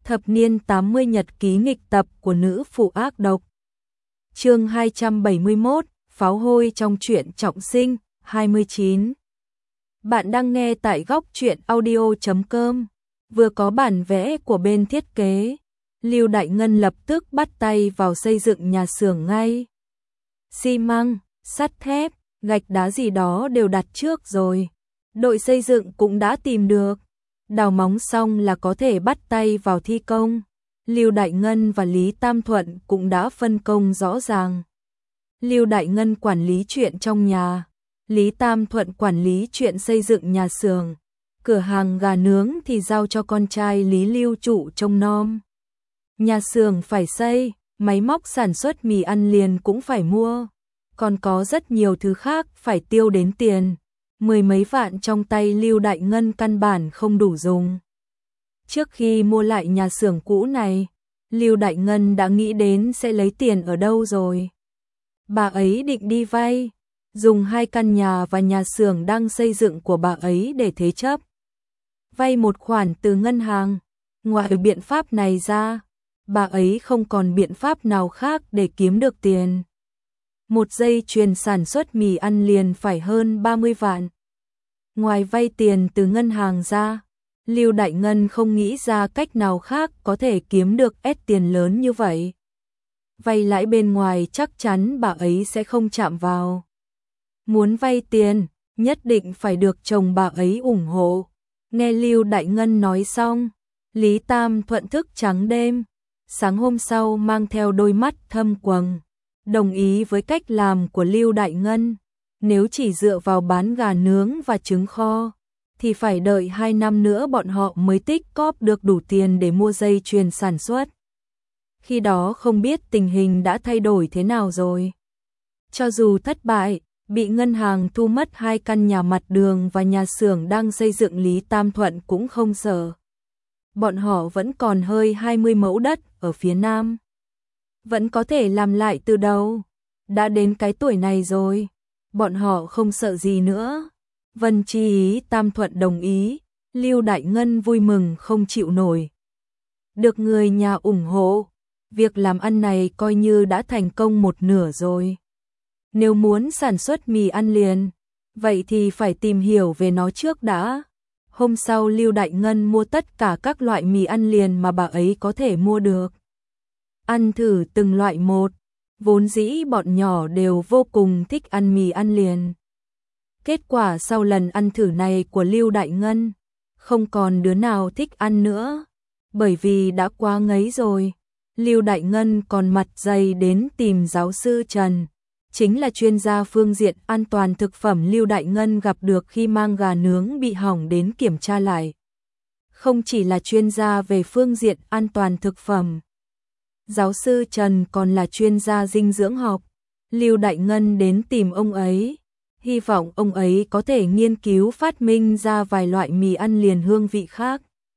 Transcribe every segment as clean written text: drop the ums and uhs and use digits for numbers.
Thập niên 80 nhật ký nghịch tập của nữ phụ ác độc. Chương 271, pháo hôi trong truyện trọng sinh, 29. Bạn đang nghe tại góc truyện audio.com. Vừa có bản vẽ của bên thiết kế, Lưu Đại Ngân lập tức bắt tay vào xây dựng nhà xưởng ngay. Xi măng, sắt thép, gạch đá gì đó đều đặt trước rồi. Đội xây dựng cũng đã tìm được. Đào móng xong là có thể bắt tay vào thi công. Lưu Đại Ngân và Lý Tam Thuận cũng đã phân công rõ ràng. Lưu Đại Ngân quản lý chuyện trong nhà, Lý Tam Thuận quản lý chuyện xây dựng nhà xưởng. Cửa hàng gà nướng thì giao cho con trai Lý Lưu Trụ trông nom. Nhà xưởng phải xây, máy móc sản xuất mì ăn liền cũng phải mua. Còn có rất nhiều thứ khác phải tiêu đến tiền. 10 mấy vạn trong tay Lưu Đại Ngân căn bản không đủ dùng. Trước khi mua lại nhà xưởng cũ này, Lưu Đại Ngân đã nghĩ đến sẽ lấy tiền ở đâu rồi. Bà ấy định đi vay, dùng 2 căn nhà và nhà xưởng đang xây dựng của bà ấy để thế chấp. Vay một khoản từ ngân hàng. Ngoài biện pháp này ra, bà ấy không còn biện pháp nào khác để kiếm được tiền. Một dây chuyền sản xuất mì ăn liền phải hơn 30 vạn. Ngoài vay tiền từ ngân hàng ra, Lưu Đại Ngân không nghĩ ra cách nào khác có thể kiếm được ít tiền lớn như vậy. Vay lãi bên ngoài chắc chắn bà ấy sẽ không chạm vào. Muốn vay tiền, nhất định phải được chồng bà ấy ủng hộ. Nghe Lưu Đại Ngân nói xong, Lý Tam Thuận thức trắng đêm. Sáng hôm sau mang theo đôi mắt thâm quầng, đồng ý với cách làm của Lưu Đại Ngân. Nếu chỉ dựa vào bán gà nướng và trứng kho, thì phải đợi 2 năm nữa bọn họ mới tích cóp được đủ tiền để mua dây chuyền sản xuất. Khi đó không biết tình hình đã thay đổi thế nào rồi. Cho dù thất bại, bị ngân hàng thu mất 2 căn nhà mặt đường và nhà xưởng đang xây dựng, Lý Tam Thuận cũng không sợ. Bọn họ vẫn còn hơi 20 mẫu đất ở phía nam. Vẫn có thể làm lại từ đầu. Đã đến cái tuổi này rồi, bọn họ không sợ gì nữa. Vân chi ý Tam Thuận đồng ý, Lưu Đại Ngân vui mừng không chịu nổi. Được người nhà ủng hộ, việc làm ăn này coi như đã thành công một nửa rồi. Nếu muốn sản xuất mì ăn liền, vậy thì phải tìm hiểu về nó trước đã. Hôm sau Lưu Đại Ngân mua tất cả các loại mì ăn liền mà bà ấy có thể mua được. Ăn thử từng loại một, vốn dĩ bọn nhỏ đều vô cùng thích ăn mì ăn liền. Kết quả sau lần ăn thử này của Lưu Đại Ngân, không còn đứa nào thích ăn nữa, bởi vì đã quá ngấy rồi. Lưu Đại Ngân còn mặt dày đến tìm giáo sư Trần, chính là chuyên gia phương diện an toàn thực phẩm Lưu Đại Ngân gặp được khi mang gà nướng bị hỏng đến kiểm tra lại. Không chỉ là chuyên gia về phương diện an toàn thực phẩm, giáo sư Trần còn là chuyên gia dinh dưỡng học. Lưu Đại Ngân đến tìm ông ấy, hy vọng ông ấy có thể nghiên cứu phát minh ra vài loại mì ăn liền hương vị khác.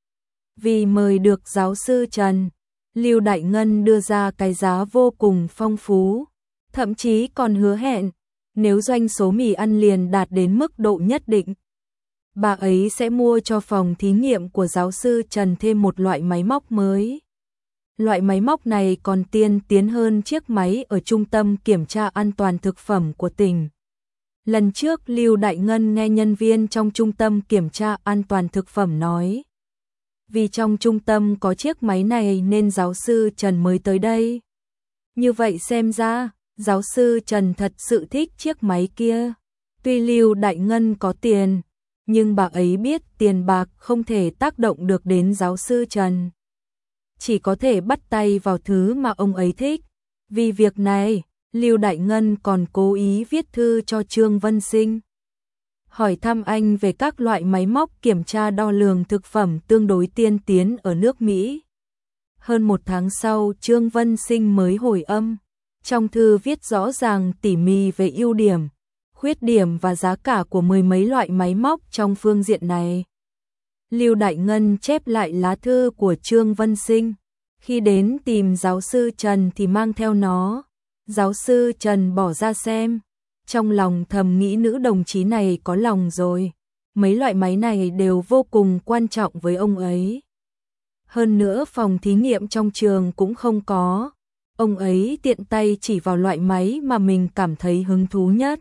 Vì mời được giáo sư Trần, Lưu Đại Ngân đưa ra cái giá vô cùng phong phú, thậm chí còn hứa hẹn, nếu doanh số mì ăn liền đạt đến mức độ nhất định, bà ấy sẽ mua cho phòng thí nghiệm của giáo sư Trần thêm một loại máy móc mới. Loại máy móc này còn tiên tiến hơn chiếc máy ở Trung tâm Kiểm tra An toàn Thực phẩm của tỉnh. Lần trước Lưu Đại Ngân nghe nhân viên trong Trung tâm Kiểm tra An toàn Thực phẩm nói, vì trong trung tâm có chiếc máy này nên giáo sư Trần mới tới đây. Như vậy xem ra, giáo sư Trần thật sự thích chiếc máy kia. Tuy Lưu Đại Ngân có tiền, nhưng bà ấy biết tiền bạc không thể tác động được đến giáo sư Trần. Chỉ có thể bắt tay vào thứ mà ông ấy thích. Vì việc này, Lưu Đại Ngân còn cố ý viết thư cho Trương Vân Sinh, hỏi thăm anh về các loại máy móc kiểm tra đo lường thực phẩm tương đối tiên tiến ở nước Mỹ. Hơn 1 tháng sau, Trương Vân Sinh mới hồi âm. Trong thư viết rõ ràng tỉ mỉ về ưu điểm, khuyết điểm và giá cả của 10 mấy loại máy móc trong phương diện này. Lưu Đại Ngân chép lại lá thư của Trương Vân Sinh. Khi đến tìm giáo sư Trần thì mang theo nó. Giáo sư Trần bỏ ra xem. Trong lòng thầm nghĩ nữ đồng chí này có lòng rồi. Mấy loại máy này đều vô cùng quan trọng với ông ấy. Hơn nữa phòng thí nghiệm trong trường cũng không có. Ông ấy tiện tay chỉ vào loại máy mà mình cảm thấy hứng thú nhất.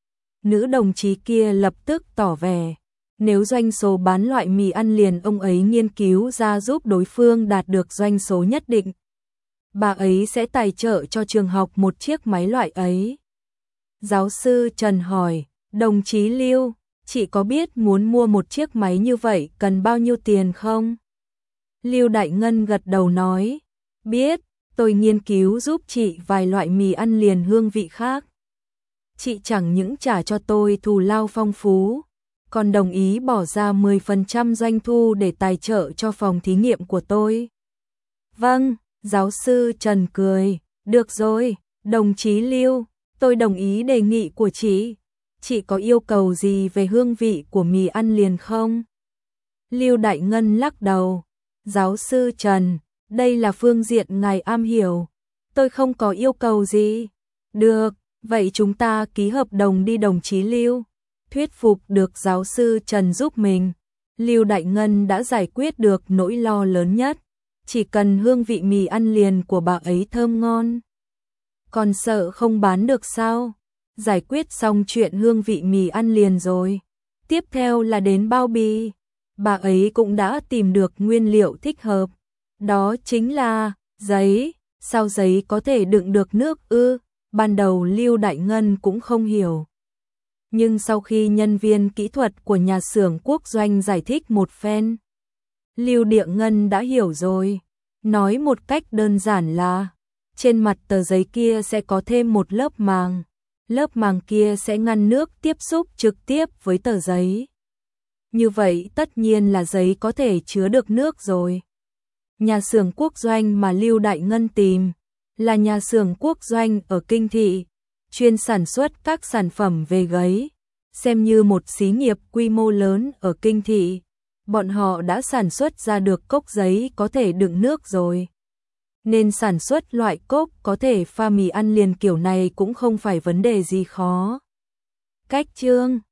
Nữ đồng chí kia lập tức tỏ vẻ, nếu doanh số bán loại mì ăn liền ông ấy nghiên cứu ra giúp đối phương đạt được doanh số nhất định, bà ấy sẽ tài trợ cho trường học một chiếc máy loại ấy. Giáo sư Trần hỏi, đồng chí Lưu, chị có biết muốn mua một chiếc máy như vậy cần bao nhiêu tiền không? Lưu Đại Ngân gật đầu nói, biết, tôi nghiên cứu giúp chị vài loại mì ăn liền hương vị khác. Chị chẳng những trả cho tôi thù lao phong phú, còn đồng ý bỏ ra 10% doanh thu để tài trợ cho phòng thí nghiệm của tôi. Vâng, giáo sư Trần cười, được rồi, đồng chí Lưu, tôi đồng ý đề nghị của chị. Chị có yêu cầu gì về hương vị của mì ăn liền không? Lưu Đại Ngân lắc đầu, giáo sư Trần, đây là phương diện ngài am hiểu. Tôi không có yêu cầu gì. Được, vậy chúng ta ký hợp đồng đi đồng chí Lưu. Thuyết phục được giáo sư Trần giúp mình, Lưu Đại Ngân đã giải quyết được nỗi lo lớn nhất. Chỉ cần hương vị mì ăn liền của bà ấy thơm ngon. Còn sợ không bán được sao? Giải quyết xong chuyện hương vị mì ăn liền rồi. Tiếp theo là đến bao bì. Bà ấy cũng đã tìm được nguyên liệu thích hợp. Đó chính là giấy. Sao giấy có thể đựng được nước ư? Ban đầu Lưu Đại Ngân cũng không hiểu. Nhưng sau khi nhân viên kỹ thuật của nhà xưởng Quốc Doanh giải thích một phen, Lưu Địa Ngân đã hiểu rồi. Nói một cách đơn giản là, trên mặt tờ giấy kia sẽ có thêm một lớp màng. Lớp màng kia sẽ ngăn nước tiếp xúc trực tiếp với tờ giấy. Như vậy tất nhiên là giấy có thể chứa được nước rồi. Nhà xưởng Quốc Doanh mà Lưu Đại Ngân tìm là nhà xưởng Quốc Doanh ở Kinh Thị, chuyên sản xuất các sản phẩm về giấy, xem như một xí nghiệp quy mô lớn ở Kinh Thị. Bọn họ đã sản xuất ra được cốc giấy có thể đựng nước rồi. Nên sản xuất loại cốc có thể pha mì ăn liền kiểu này cũng không phải vấn đề gì khó. Cách chương